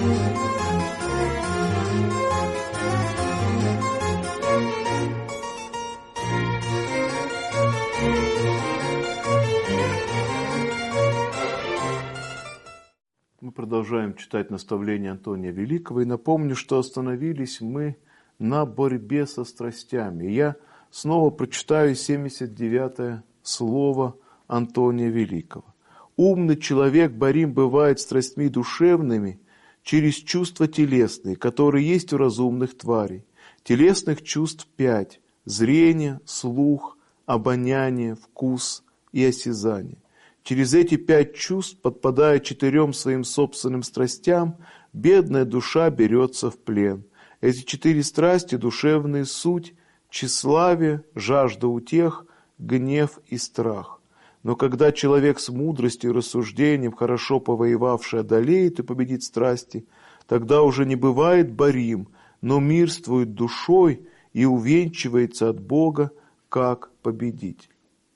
Мы продолжаем читать наставления Антония Великого. И напомню, что остановились мы на борьбе со страстями. Я снова прочитаю 79-е слово Антония Великого. «Умный человек борим бывает страстьми душевными через чувства телесные, которые есть у разумных тварей. Телесных чувств 5 – зрение, слух, обоняние, вкус и осязание. Через эти 5 чувств, подпадая 4 своим собственным страстям, бедная душа берется в плен. Эти 4 страсти – душевные суть, тщеславие, жажда утех, гнев и страх. Но когда человек с мудростью и рассуждением, хорошо повоевавший, одолеет и победит страсти, тогда уже не бывает борим, но мирствует душой и увенчивается от Бога как победитель».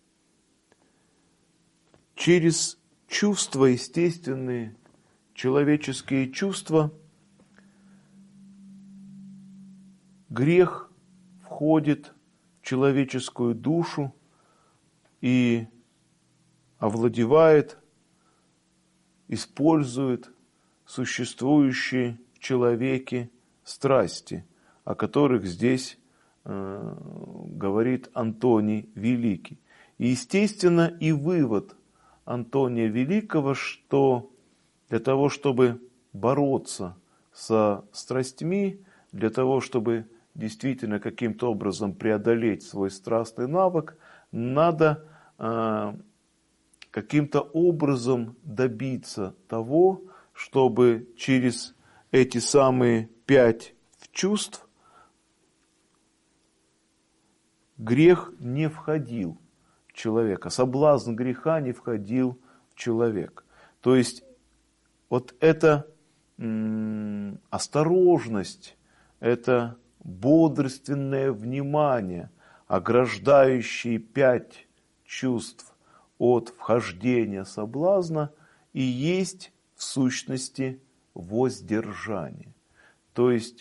Через чувства, естественные, человеческие чувства, грех входит в человеческую душу и овладевает, использует существующие в человеке страсти, о которых здесь говорит Антоний Великий. И, естественно, и вывод Антония Великого, что для того, чтобы бороться со страстьми, для того, чтобы действительно каким-то образом преодолеть свой страстный навык, надо каким-то образом добиться того, чтобы через эти самые 5 чувств грех не входил в человека, соблазн греха не входил в человека. То есть вот эта осторожность, это бодрственное внимание, ограждающие 5 чувств от вхождения соблазна, и есть в сущности воздержание. То есть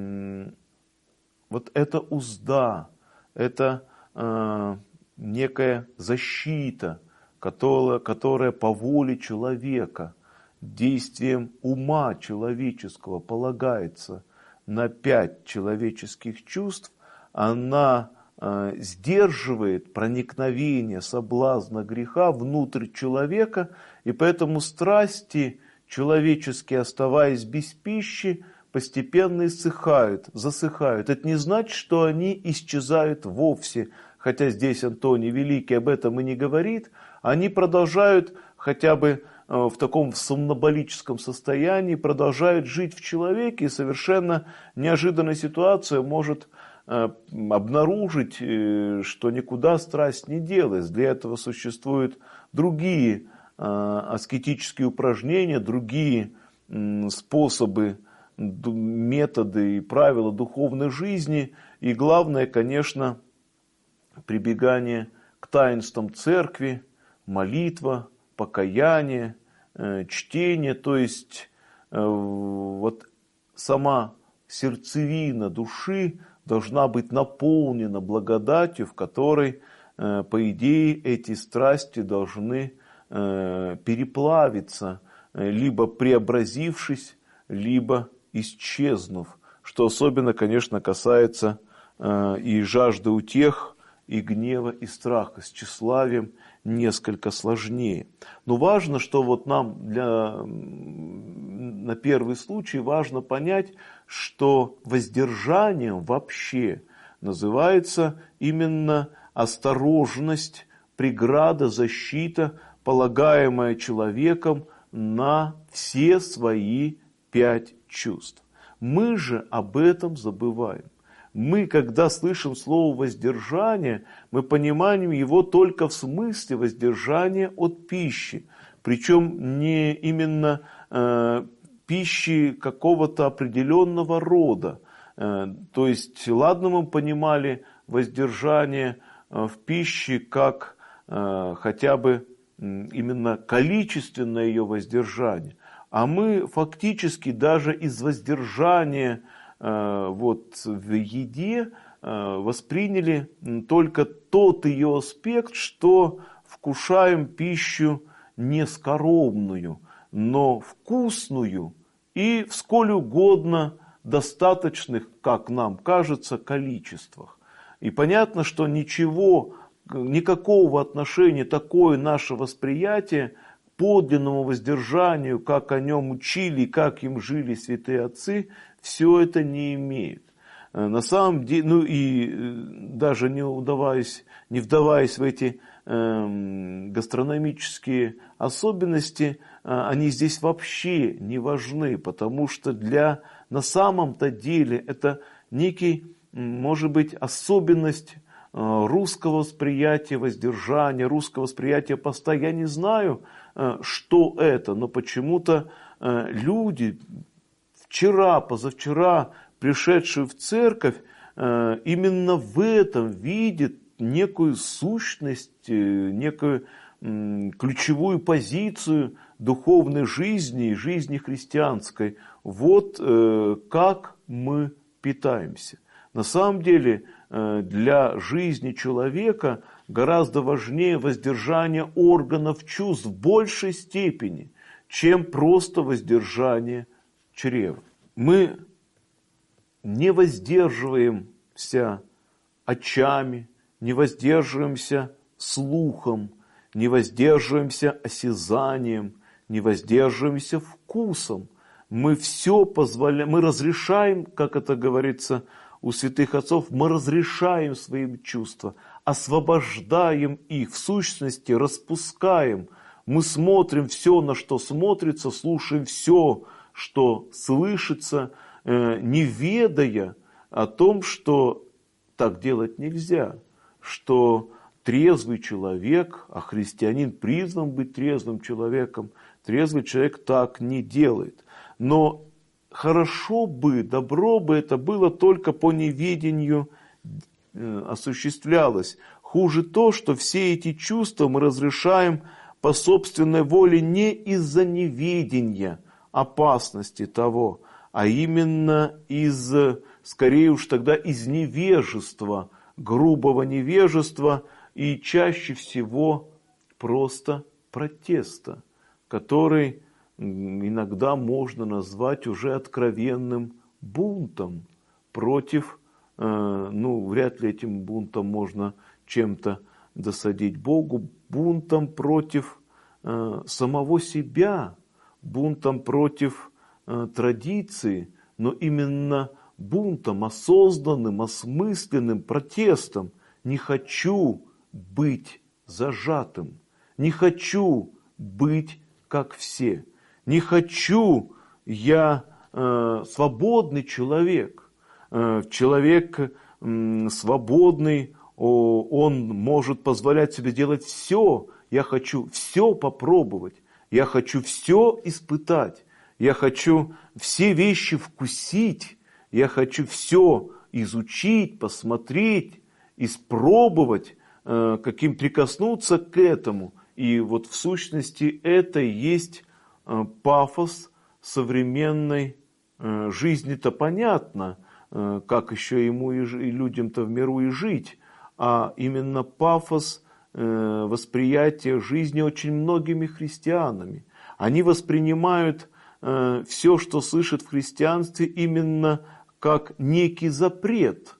вот эта узда, это некая защита, которая по воле человека, действием ума человеческого полагается на 5 человеческих чувств, она сдерживает проникновение соблазна греха внутрь человека, и поэтому страсти человеческие, оставаясь без пищи, постепенно иссыхают, засыхают. Это не значит, что они исчезают вовсе, хотя здесь Антоний Великий об этом и не говорит. Они продолжают хотя бы в таком сомноболическом состоянии, продолжают жить в человеке, и совершенно неожиданная ситуация может обнаружить, что никуда страсть не делась. Для этого существуют другие аскетические упражнения, другие способы, методы и правила духовной жизни. И главное, конечно, прибегание к таинствам церкви, молитва, покаяние, чтение. То есть вот сама сердцевина души должна быть наполнена благодатью, в которой, по идее, эти страсти должны переплавиться, либо преобразившись, либо исчезнув, что особенно, конечно, касается и жажды утех, и гнева, и страха. С тщеславием несколько сложнее. Но важно, что вот нам на первый случай важно понять, что воздержанием вообще называется именно осторожность, преграда, защита, полагаемая человеком на все свои 5 чувств. Мы же об этом забываем. Мы, когда слышим слово «воздержание», мы понимаем его только в смысле воздержания от пищи. Причем не именно пищи какого-то определенного рода. То есть, ладно, мы понимали воздержание в пище как хотя бы именно количественное ее воздержание. А мы фактически даже из воздержания в еде восприняли только тот ее аспект, что вкушаем пищу не скоромную, но вкусную и в сколь угодно достаточных, как нам кажется, количествах. И понятно, что никакого отношения такое наше восприятие к подлинному воздержанию, как о нем учили, как им жили святые отцы, все это не имеет. На самом деле, даже не вдаваясь в эти гастрономические особенности, они здесь вообще не важны, потому что на самом-то деле это некий, может быть, особенность русского восприятия воздержания, русского восприятия поста. Я не знаю, что это, но почему-то люди, вчера, позавчера пришедшие в церковь, именно в этом видят некую сущность, некую ключевую позицию духовной жизни и жизни христианской. Вот как мы питаемся. На самом деле для жизни человека гораздо важнее воздержание органов чувств в большей степени, чем просто воздержание чрева. Мы не воздерживаемся очами, не воздерживаемся слухом, не воздерживаемся осязанием, не воздерживаемся вкусом. Мы все позволяем, мы разрешаем, как это говорится у святых отцов, мы разрешаем свои чувства, освобождаем их, в сущности распускаем. Мы смотрим все, на что смотрится, слушаем все, что слышится, не ведая о том, что так делать нельзя, что трезвый человек, а христианин призван быть трезвым человеком, трезвый человек так не делает. Но хорошо бы, добро бы это было только по неведению осуществлялось. Хуже то, что все эти чувства мы разрешаем по собственной воле не из-за неведения опасности того, а именно скорее уж тогда из невежества, грубого невежества и чаще всего просто протеста, который иногда можно назвать уже откровенным бунтом против, вряд ли этим бунтом можно чем-то досадить Богу, бунтом против самого себя, бунтом против традиции, но именно бунтом, осознанным, осмысленным протестом. Не хочу быть зажатым, не хочу быть как все, не хочу я свободный человек. Человек свободный, он может позволять себе делать все. Я хочу все попробовать, я хочу все испытать, я хочу все вещи вкусить, я хочу все изучить, посмотреть, испробовать, прикоснуться к этому. И вот в сущности это и есть пафос современной жизни-то понятно, как еще ему и людям-то в миру и жить, а именно пафос восприятия жизни очень многими христианами. Они воспринимают все, что слышат в христианстве, именно как некий запрет.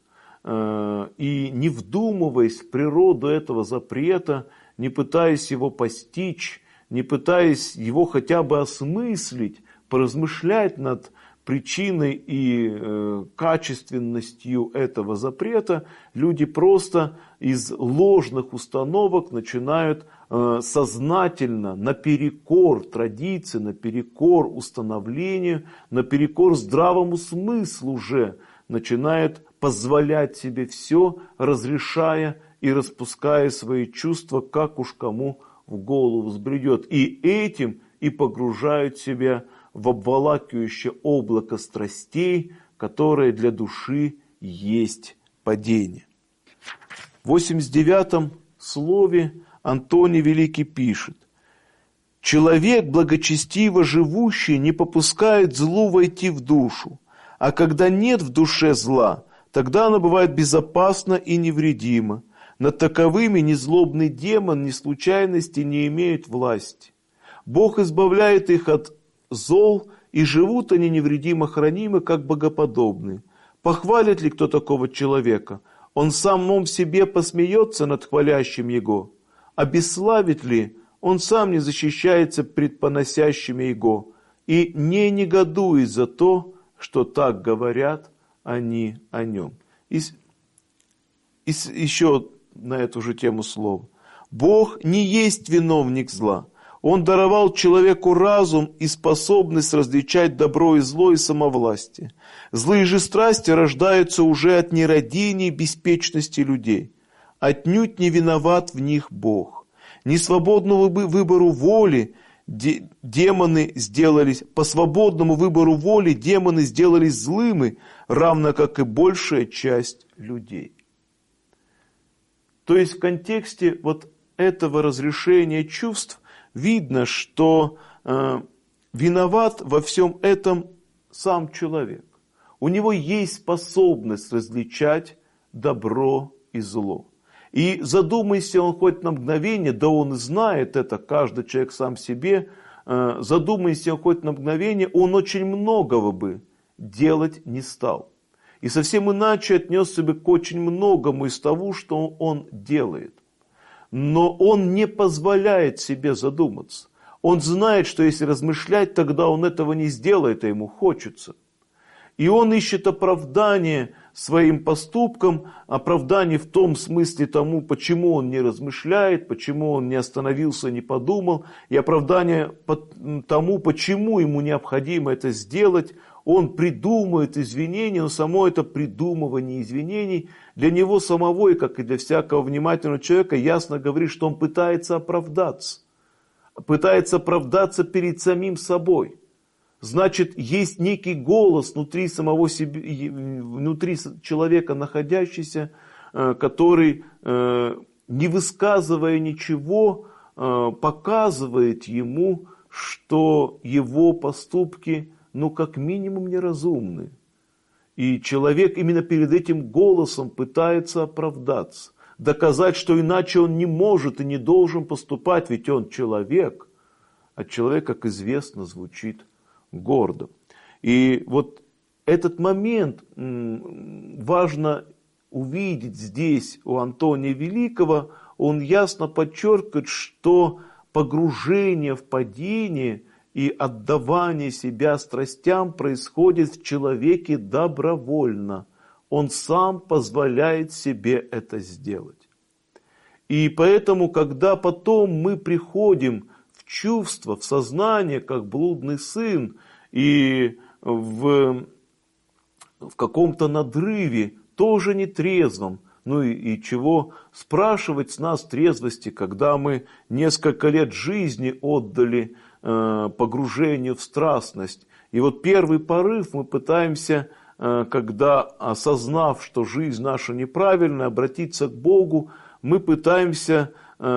И не вдумываясь в природу этого запрета, не пытаясь его постичь, не пытаясь его хотя бы осмыслить, поразмышлять над причиной и качественностью этого запрета, люди просто из ложных установок начинают сознательно, наперекор традиции, наперекор установлению, наперекор здравому смыслу же начинают позволять себе все, разрешая и распуская свои чувства, как уж кому в голову взбредет. И этим и погружают себя в обволакивающее облако страстей, которое для души есть падение. В 89-м слове Антоний Великий пишет: Человек, благочестиво живущий, не попускает злу войти в душу, а когда нет в душе зла, тогда оно бывает безопасно и невредимо. Над таковыми ни злобный демон, ни случайности не имеют власти. Бог избавляет их от зол, и живут они невредимо хранимы, как богоподобные. Похвалит ли кто такого человека? Он самом себе посмеется над хвалящим его. Обесславит ли? Он сам не защищается пред поносящими его и не негодует за то, что так говорят они о нем. Еще на эту же тему слова. Бог не есть виновник зла. Он даровал человеку разум и способность различать добро и зло и самовластие. Злые же страсти рождаются уже от нерадения и беспечности людей. Отнюдь не виноват в них Бог. Не свободному выбору воли демоны сделались, по свободному выбору воли демоны сделались злыми, равно как и большая часть людей. То есть в контексте вот этого разрешения чувств видно, что виноват во всем этом сам человек. У него есть способность различать добро и зло. И задумайся он хоть на мгновение, да он и знает это, каждый человек сам себе, задумайся он хоть на мгновение, он очень многого бы делать не стал. И совсем иначе отнесся бы к очень многому из того, что он делает. Но он не позволяет себе задуматься. Он знает, что если размышлять, тогда он этого не сделает, а ему хочется. И он ищет оправдание своим поступкам, оправдание в том смысле тому, почему он не размышляет, почему он не остановился, не подумал, и оправдание тому, почему ему необходимо это сделать. Он придумывает извинения, но само это придумывание извинений для него самого, и как и для всякого внимательного человека, ясно говорит, что он пытается оправдаться перед самим собой. Значит, есть некий голос внутри самого себя, внутри человека находящийся, который, не высказывая ничего, показывает ему, что его поступки, как минимум, неразумны. И человек именно перед этим голосом пытается оправдаться, доказать, что иначе он не может и не должен поступать, ведь он человек, а человек, как известно, звучит гордо. И вот этот момент важно увидеть здесь у Антония Великого. Он ясно подчеркивает, что погружение в падение и отдавание себя страстям происходит в человеке добровольно. Он сам позволяет себе это сделать. И поэтому, когда потом мы приходим в чувство, в сознание, как блудный сын, и в каком-то надрыве, тоже нетрезвом, и чего спрашивать с нас трезвости, когда мы несколько лет жизни отдали погружению в страстность. И вот первый порыв мы пытаемся, когда, осознав, что жизнь наша неправильная, обратиться к Богу, мы пытаемся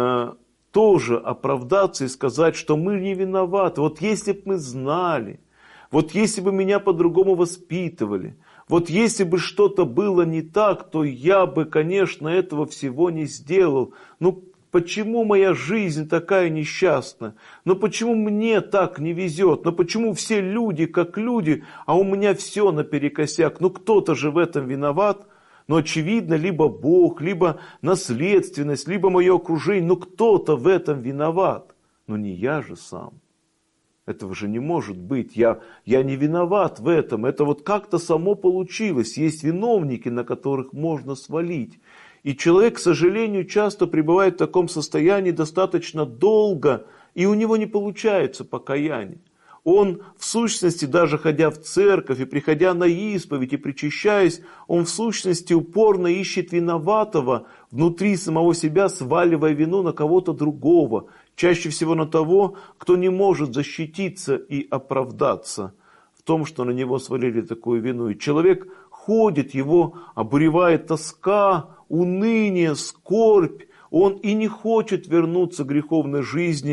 тоже оправдаться и сказать, что мы не виноваты. Вот если бы мы знали, вот если бы меня по-другому воспитывали, вот если бы что-то было не так, то я бы, конечно, этого всего не сделал. Почему моя жизнь такая несчастная? Почему мне так не везет? Почему все люди как люди, а у меня все наперекосяк? Кто-то же в этом виноват. Но очевидно, либо Бог, либо наследственность, либо мое окружение, кто-то в этом виноват. Но не я же сам. Этого же не может быть. Я не виноват в этом. Это вот как-то само получилось. Есть виновники, на которых можно свалить. И человек, к сожалению, часто пребывает в таком состоянии достаточно долго, и у него не получается покаяние. Он в сущности, даже ходя в церковь и приходя на исповедь и причащаясь, он в сущности упорно ищет виноватого внутри самого себя, сваливая вину на кого-то другого. Чаще всего на того, кто не может защититься и оправдаться в том, что на него свалили такую вину. И человек ходит, его обуревает тоска, уныние, скорбь. Он и не хочет вернуться к греховной жизни,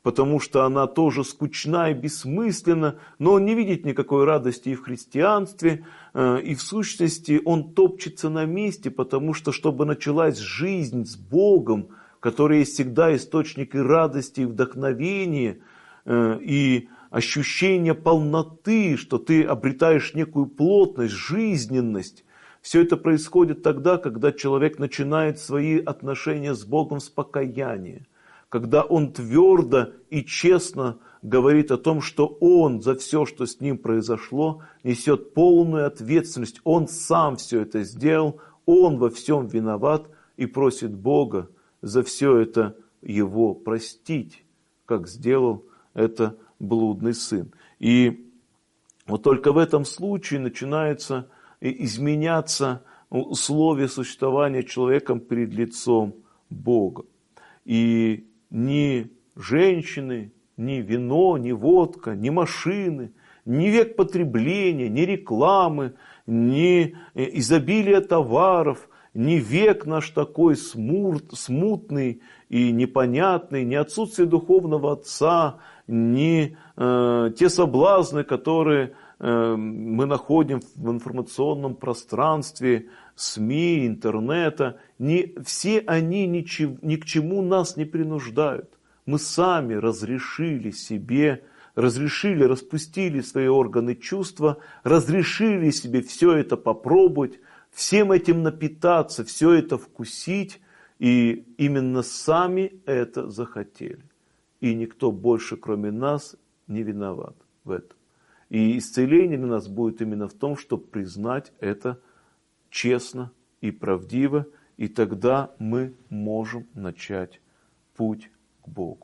потому что она тоже скучна и бессмысленна, но он не видит никакой радости и в христианстве, и в сущности он топчется на месте, потому что, чтобы началась жизнь с Богом, который есть всегда источник и радости, и вдохновения, и ощущения полноты, что ты обретаешь некую плотность, жизненность, все это происходит тогда, когда человек начинает свои отношения с Богом с покаяния, когда он твердо и честно говорит о том, что он за все, что с ним произошло, несет полную ответственность. Он сам все это сделал, он во всем виноват и просит Бога за все это его простить, как сделал это блудный сын. И вот только в этом случае начинается изменяться условия существования человеком перед лицом Бога. И ни женщины, ни вино, ни водка, ни машины, ни век потребления, ни рекламы, ни изобилие товаров, ни век наш такой смутный и непонятный, ни отсутствие духовного отца, ни те соблазны, которые мы находим в информационном пространстве, СМИ, интернета, все они ни к чему нас не принуждают. Мы сами разрешили себе, распустили свои органы чувства, разрешили себе все это попробовать, всем этим напитаться, все это вкусить, и именно сами это захотели. И никто больше, кроме нас, не виноват в этом. И исцеление для нас будет именно в том, чтобы признать это честно и правдиво, и тогда мы можем начать путь к Богу.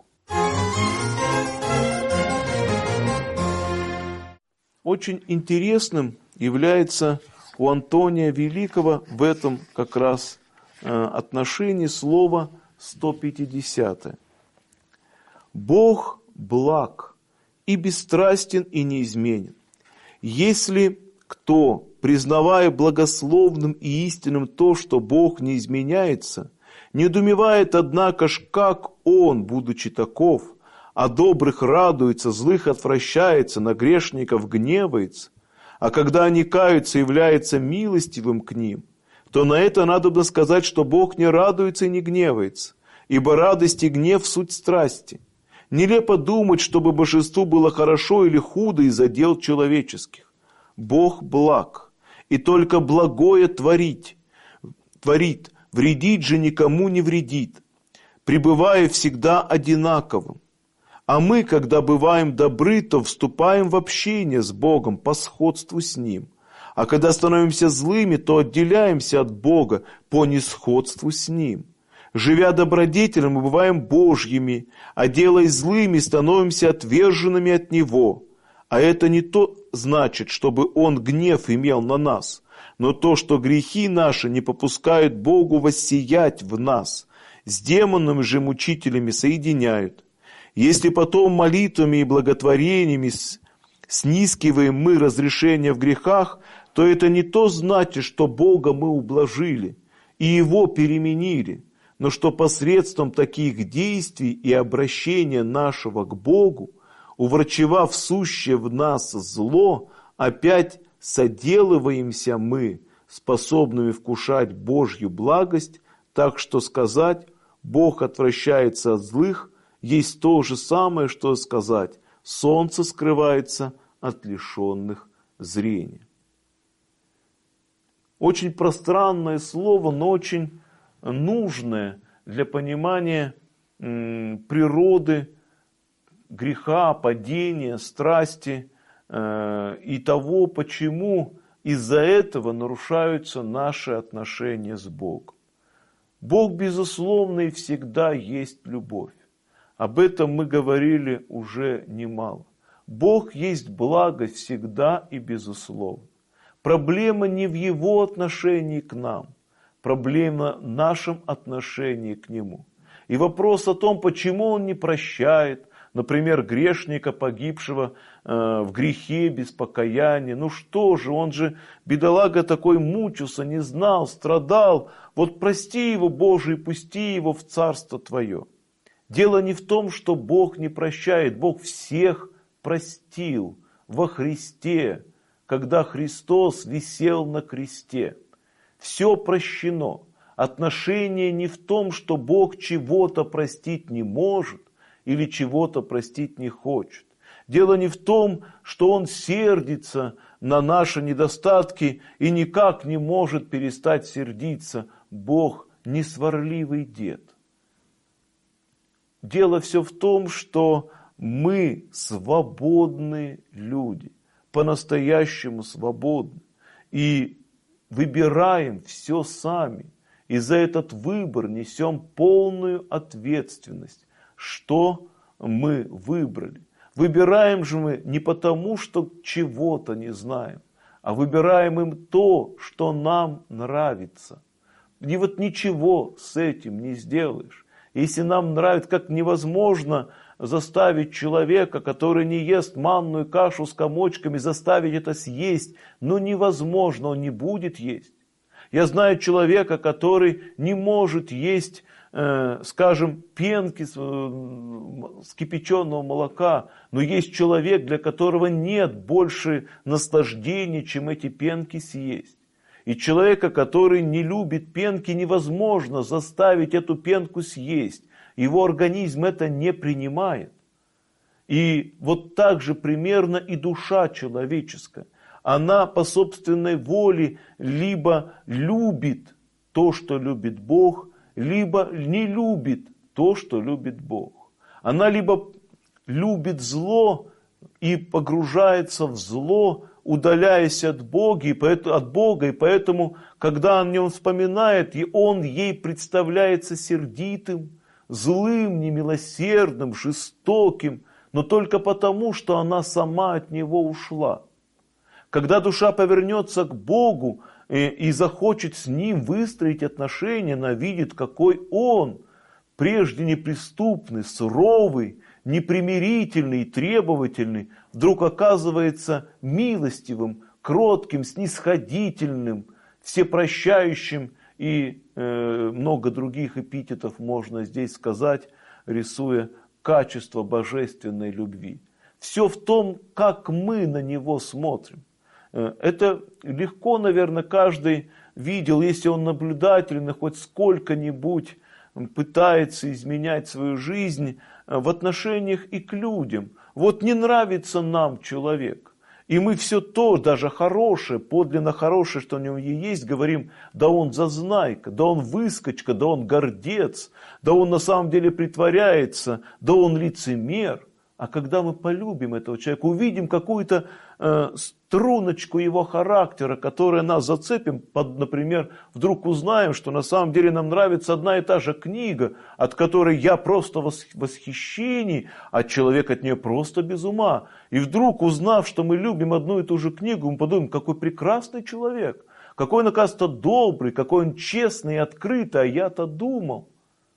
Очень интересным является у Антония Великого в этом как раз отношении слово 150. «Бог благ и бесстрастен и неизменен. Если кто, признавая благословным и истинным то, что Бог не изменяется, недоумевает, однако ж, как Он, будучи таков, о добрых радуется, злых отвращается, на грешников гневается, а когда они каются, является милостивым к ним, то на это надобно сказать, что Бог не радуется и не гневается, ибо радость и гнев – суть страсти. Нелепо думать, чтобы божеству было хорошо или худо из-за дел человеческих. Бог благ, и только благое творит, вредить же никому не вредит, пребывая всегда одинаковым. А мы, когда бываем добры, то вступаем в общение с Богом по сходству с Ним. А когда становимся злыми, то отделяемся от Бога по несходству с Ним. Живя добродетелем, мы бываем Божьими, а делая злыми, становимся отверженными от Него. А это не то значит, чтобы Он гнев имел на нас, но то, что грехи наши не попускают Богу воссиять в нас, с демонами же мучителями соединяют. Если потом молитвами и благотворениями снискиваем мы разрешение в грехах, то это не то значит, что Бога мы ублажили и Его переменили, но что посредством таких действий и обращения нашего к Богу, уврачевав сущее в нас зло, опять соделываемся мы, способными вкушать Божью благость, так что сказать «Бог отвращается от злых» есть то же самое, что сказать «Солнце скрывается от лишенных зрения». Очень пространное слово, но очень нужное для понимания природы греха, падения, страсти и того, почему из-за этого нарушаются наши отношения с Богом. Бог, безусловно, и всегда есть любовь. Об этом мы говорили уже немало. Бог есть благость всегда и безусловно. Проблема не в Его отношении к нам. Проблема в нашем отношении к Нему. И вопрос о том, почему Он не прощает, например, грешника, погибшего в грехе, без покаяния. Ну что же, он же, бедолага такой, мучился, не знал, страдал. Вот прости его, Боже, и пусти его в Царство Твое. Дело не в том, что Бог не прощает. Бог всех простил во Христе, когда Христос висел на кресте. Все прощено. Отношение не в том, что Бог чего-то простить не может или чего-то простить не хочет. Дело не в том, что Он сердится на наши недостатки и никак не может перестать сердиться. Бог не сварливый дед. Дело все в том, что мы свободные люди, по-настоящему свободны, и выбираем все сами. И за этот выбор несем полную ответственность, что мы выбрали. Выбираем же мы не потому, что чего-то не знаем, а выбираем им то, что нам нравится. И вот ничего с этим не сделаешь. Если нам нравится, как невозможно заставить человека, который не ест манную кашу с комочками, заставить это съесть, но невозможно, он не будет есть. Я знаю человека, который не может есть, скажем, пенки с кипяченого молока, но есть человек, для которого нет больше наслаждения, чем эти пенки съесть. И человека, который не любит пенки, невозможно заставить эту пенку съесть. Его организм это не принимает. И вот так же примерно и душа человеческая. Она по собственной воле либо любит то, что любит Бог, либо не любит то, что любит Бог. Она либо любит зло и погружается в зло, удаляясь от Бога, и поэтому, когда о нем вспоминает, и он ей представляется сердитым, злым, немилосердным, жестоким, но только потому, что она сама от него ушла. Когда душа повернется к Богу и захочет с Ним выстроить отношения, она видит, какой Он, прежде неприступный, суровый, непримирительный и требовательный, вдруг оказывается милостивым, кротким, снисходительным, всепрощающим, и много других эпитетов можно здесь сказать, рисуя качество божественной любви. Все в том, как мы на Него смотрим. Это легко, наверное, каждый видел, если он наблюдательно хоть сколько-нибудь пытается изменять свою жизнь в отношениях и к людям. Вот не нравится нам человек, и мы все то, даже хорошее, подлинно хорошее, что у него есть, говорим, да он зазнайка, да он выскочка, да он гордец, да он на самом деле притворяется, да он лицемер. А когда мы полюбим этого человека, увидим какую-то струночку его характера, которая нас зацепим, например, вдруг узнаем, что на самом деле нам нравится одна и та же книга, от которой я просто в восхищении, а человек от нее просто без ума. И вдруг, узнав, что мы любим одну и ту же книгу, мы подумаем, какой прекрасный человек, какой он, оказывается, добрый, какой он честный и открытый, а я-то думал.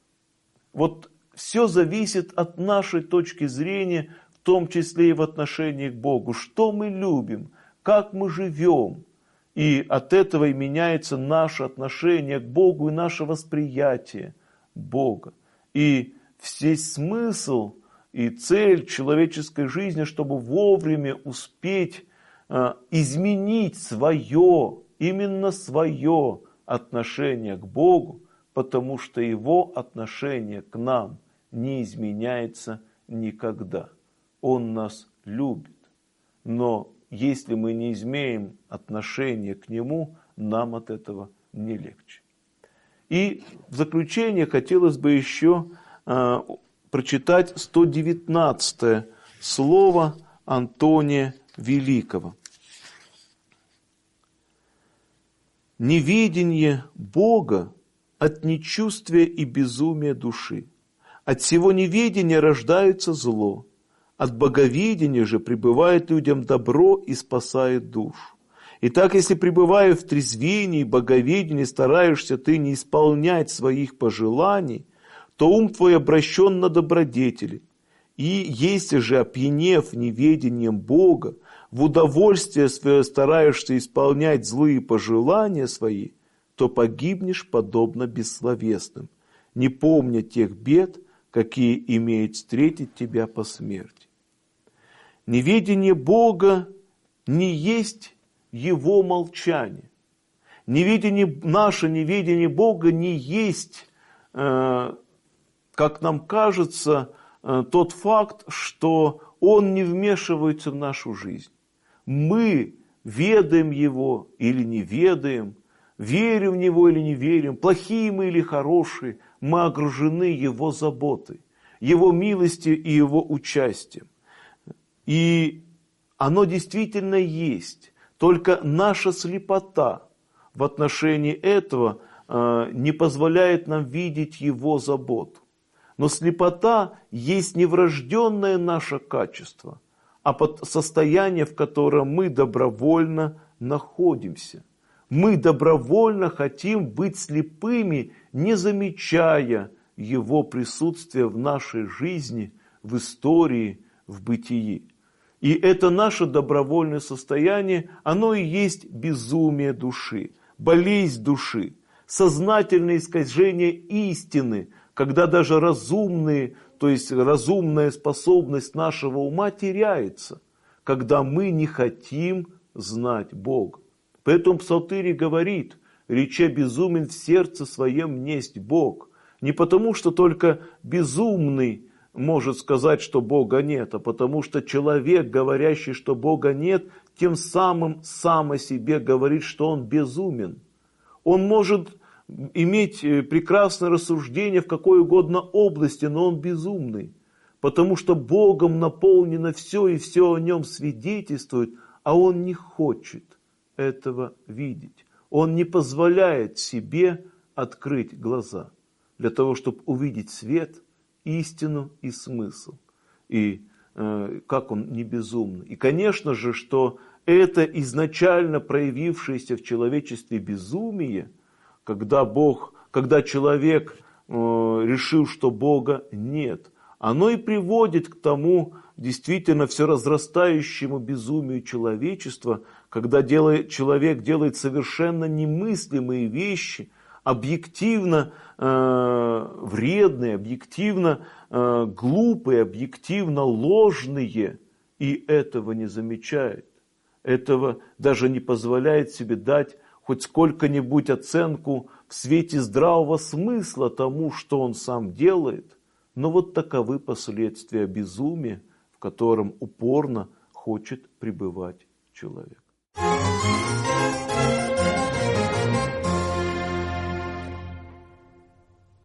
Вот все зависит от нашей точки зрения, в том числе и в отношении к Богу. Что мы любим, как мы живем. И от этого и меняется наше отношение к Богу и наше восприятие Бога. И весь смысл и цель человеческой жизни, чтобы вовремя успеть изменить свое, именно свое отношение к Богу, потому что Его отношение к нам не изменяется никогда. Он нас любит. Но если мы не изменим отношение к Нему, нам от этого не легче. И в заключение хотелось бы еще прочитать 119 слово Антония Великого. «Неведение Бога от нечувствия и безумия души. От всего неведения рождается зло, от боговедения же пребывает людям добро и спасает душу. Итак, если, пребывая в трезвении и боговедении, стараешься ты не исполнять своих пожеланий, то ум твой обращен на добродетели. И если же, опьянев неведением Бога, в удовольствие свое стараешься исполнять злые пожелания свои, то погибнешь подобно бессловесным, не помня тех бед, какие имеет встретить тебя по смерти. Неведение Бога не есть Его молчание. Наше неведение Бога не есть, как нам кажется, тот факт, что Он не вмешивается в нашу жизнь. Мы ведаем Его или не ведаем, верим в Него или не верим, плохие мы или хорошие, мы окружены Его заботой, Его милостью и Его участием. И оно действительно есть, только наша слепота в отношении этого не позволяет нам видеть Его заботу. Но слепота есть не врожденное наше качество, а состояние, в котором мы добровольно находимся. Мы добровольно хотим быть слепыми, не замечая Его присутствия в нашей жизни, в истории, в бытии. И это наше добровольное состояние, оно и есть безумие души, болезнь души, сознательное искажение истины, когда даже разумная способность нашего ума теряется, когда мы не хотим знать Бога. Поэтому Псалтырь говорит: «Рече безумен в сердце своем несть Бог». Не потому, что только безумный может сказать, что Бога нет, а потому что человек, говорящий, что Бога нет, тем самым сам о себе говорит, что он безумен. Он может иметь прекрасное рассуждение в какой угодно области, но он безумный, потому что Богом наполнено все, и все о нем свидетельствует, а он не хочет этого видеть. Он не позволяет себе открыть глаза для того, чтобы увидеть свет, истину и смысл. И как он не безумный. И, конечно же, что это изначально проявившееся в человечестве безумие, когда человек решил, что Бога нет, оно и приводит к тому действительно все разрастающему безумию человечества, когда человек делает совершенно немыслимые вещи, объективно вредные, объективно глупые, объективно ложные, и этого не замечает. Этого даже не позволяет себе дать хоть сколько-нибудь оценку в свете здравого смысла тому, что он сам делает. Но вот таковы последствия безумия, в котором упорно хочет пребывать человек.